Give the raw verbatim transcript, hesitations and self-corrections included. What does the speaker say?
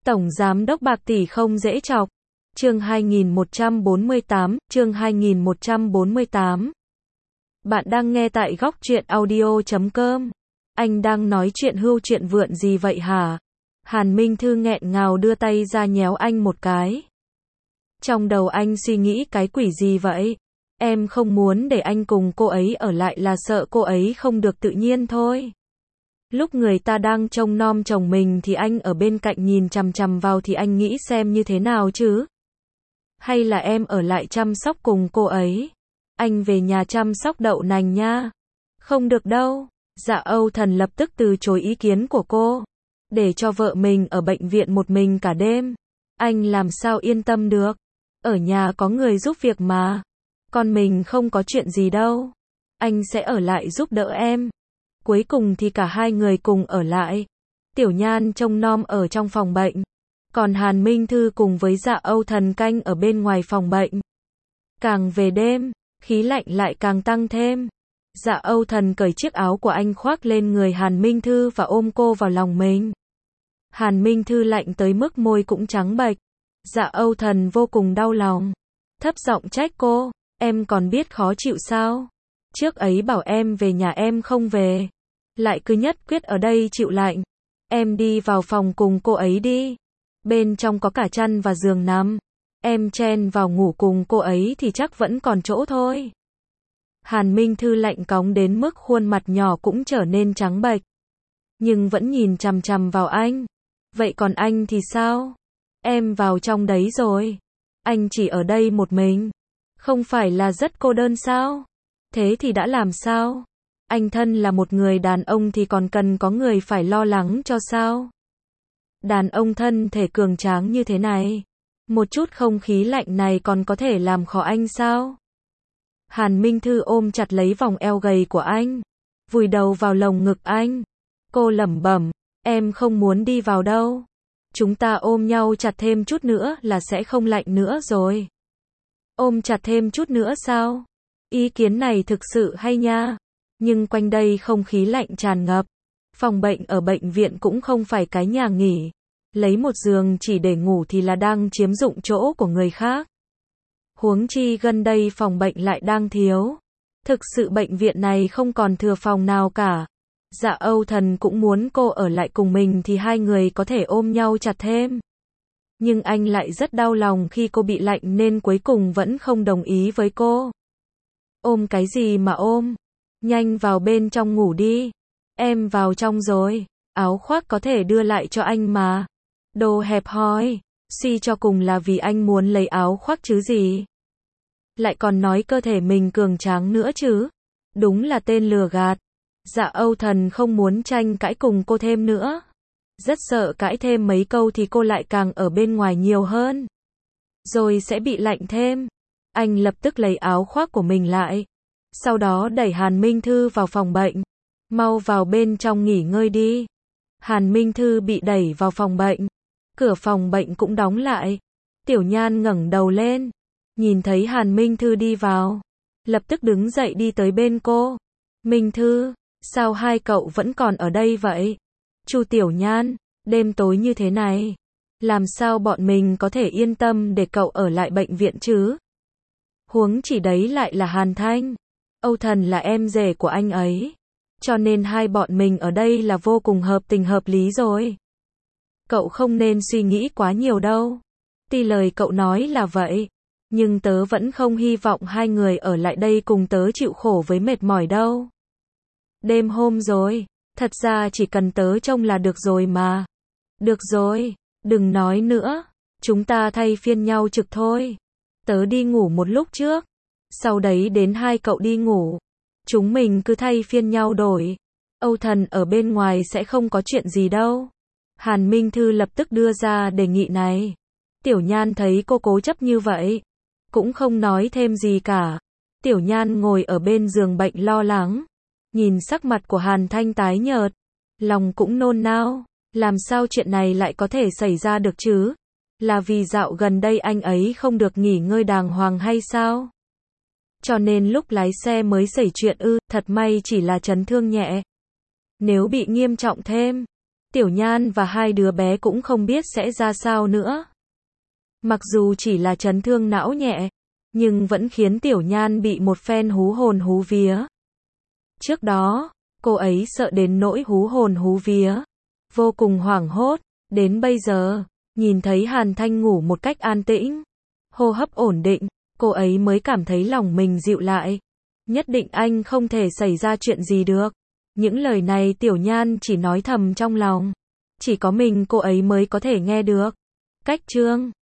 Tổng Giám đốc bạc tỷ không dễ chọc. Chương hai nghìn một trăm bốn mươi tám, chương hai nghìn một trăm bốn mươi tám. Bạn đang nghe tại góc truyện audio chấm com. Anh đang nói chuyện hưu chuyện vượn gì vậy hả? Hàn Minh Thư nghẹn ngào đưa tay ra nhéo anh một cái. Trong đầu anh suy nghĩ cái quỷ gì vậy? Em không muốn để anh cùng cô ấy ở lại là sợ cô ấy không được tự nhiên thôi. Lúc người ta đang trông nom chồng mình thì anh ở bên cạnh nhìn chằm chằm vào thì anh nghĩ xem như thế nào chứ? Hay là em ở lại chăm sóc cùng cô ấy? Anh về nhà chăm sóc đậu nành nha. Không được đâu. Dạ Âu Thần lập tức từ chối ý kiến của cô. Để cho vợ mình ở bệnh viện một mình cả đêm. Anh làm sao yên tâm được. Ở nhà có người giúp việc mà. Con mình không có chuyện gì đâu. Anh sẽ ở lại giúp đỡ em. Cuối cùng thì cả hai người cùng ở lại. Tiểu Nhan trông nom ở trong phòng bệnh. Còn Hàn Minh Thư cùng với Dạ Âu Thần canh ở bên ngoài phòng bệnh. Càng về đêm, khí lạnh lại càng tăng thêm. Dạ Âu Thần cởi chiếc áo của anh khoác lên người Hàn Minh Thư và ôm cô vào lòng mình. Hàn Minh Thư lạnh tới mức môi cũng trắng bệch. Dạ Âu Thần vô cùng đau lòng. Thấp giọng trách cô, em còn biết khó chịu sao? Trước ấy bảo em về nhà em không về. Lại cứ nhất quyết ở đây chịu lạnh. Em đi vào phòng cùng cô ấy đi. Bên trong có cả chăn và giường nằm. Em chen vào ngủ cùng cô ấy thì chắc vẫn còn chỗ thôi. Hàn Minh Thư lạnh cóng đến mức khuôn mặt nhỏ cũng trở nên trắng bệch. Nhưng vẫn nhìn chằm chằm vào anh. Vậy còn anh thì sao? Em vào trong đấy rồi. Anh chỉ ở đây một mình. Không phải là rất cô đơn sao? Thế thì đã làm sao? Anh thân là một người đàn ông thì còn cần có người phải lo lắng cho sao? Đàn ông thân thể cường tráng như thế này. Một chút không khí lạnh này còn có thể làm khó anh sao? Hàn Minh Thư ôm chặt lấy vòng eo gầy của anh. Vùi đầu vào lồng ngực anh. Cô lẩm bẩm, em không muốn đi vào đâu. Chúng ta ôm nhau chặt thêm chút nữa là sẽ không lạnh nữa rồi. Ôm chặt thêm chút nữa sao? Ý kiến này thực sự hay nha. Nhưng quanh đây không khí lạnh tràn ngập. Phòng bệnh ở bệnh viện cũng không phải cái nhà nghỉ. Lấy một giường chỉ để ngủ thì là đang chiếm dụng chỗ của người khác. Huống chi gần đây phòng bệnh lại đang thiếu. Thực sự bệnh viện này không còn thừa phòng nào cả. Dạ Âu Thần cũng muốn cô ở lại cùng mình thì hai người có thể ôm nhau chặt thêm. Nhưng anh lại rất đau lòng khi cô bị lạnh nên cuối cùng vẫn không đồng ý với cô. Ôm cái gì mà ôm? Nhanh vào bên trong ngủ đi. Em vào trong rồi. Áo khoác có thể đưa lại cho anh mà. Đồ hẹp hòi. Suy cho cùng là vì anh muốn lấy áo khoác chứ gì. Lại còn nói cơ thể mình cường tráng nữa chứ. Đúng là tên lừa gạt. Dạ Âu Thần không muốn tranh cãi cùng cô thêm nữa. Rất sợ cãi thêm mấy câu thì cô lại càng ở bên ngoài nhiều hơn. Rồi sẽ bị lạnh thêm. Anh lập tức lấy áo khoác của mình lại. Sau đó đẩy Hàn Minh Thư vào phòng bệnh. Mau vào bên trong nghỉ ngơi đi. Hàn Minh Thư bị đẩy vào phòng bệnh. Cửa phòng bệnh cũng đóng lại. Tiểu Nhan ngẩng đầu lên. Nhìn thấy Hàn Minh Thư đi vào. Lập tức đứng dậy đi tới bên cô. Minh Thư, sao hai cậu vẫn còn ở đây vậy? Chu Tiểu Nhan, đêm tối như thế này. Làm sao bọn mình có thể yên tâm để cậu ở lại bệnh viện chứ? Huống chỉ đấy lại là Hàn Thanh. Âu Thần là em rể của anh ấy. Cho nên hai bọn mình ở đây là vô cùng hợp tình hợp lý rồi. Cậu không nên suy nghĩ quá nhiều đâu. Tuy lời cậu nói là vậy. Nhưng tớ vẫn không hy vọng hai người ở lại đây cùng tớ chịu khổ với mệt mỏi đâu. Đêm hôm rồi. Thật ra chỉ cần tớ trông là được rồi mà. Được rồi. Đừng nói nữa. Chúng ta thay phiên nhau trực thôi. Tớ đi ngủ một lúc trước. Sau đấy đến hai cậu đi ngủ. Chúng mình cứ thay phiên nhau đổi. Âu Thần ở bên ngoài sẽ không có chuyện gì đâu. Hàn Minh Thư lập tức đưa ra đề nghị này. Tiểu Nhan thấy cô cố chấp như vậy. Cũng không nói thêm gì cả. Tiểu Nhan ngồi ở bên giường bệnh lo lắng. Nhìn sắc mặt của Hàn Thanh tái nhợt. Lòng cũng nôn nao. Làm sao chuyện này lại có thể xảy ra được chứ? Là vì dạo gần đây anh ấy không được nghỉ ngơi đàng hoàng hay sao? Cho nên lúc lái xe mới xảy chuyện ư? Thật may chỉ là chấn thương nhẹ. Nếu bị nghiêm trọng thêm, Tiểu Nhan và hai đứa bé cũng không biết sẽ ra sao nữa. Mặc dù chỉ là chấn thương não nhẹ, nhưng vẫn khiến Tiểu Nhan bị một phen hú hồn hú vía. Trước đó, cô ấy sợ đến nỗi hú hồn hú vía, vô cùng hoảng hốt, đến bây giờ, nhìn thấy Hàn Thanh ngủ một cách an tĩnh, hô hấp ổn định, cô ấy mới cảm thấy lòng mình dịu lại. Nhất định anh không thể xảy ra chuyện gì được. Những lời này Tiểu Nhan chỉ nói thầm trong lòng. Chỉ có mình cô ấy mới có thể nghe được. Cách chương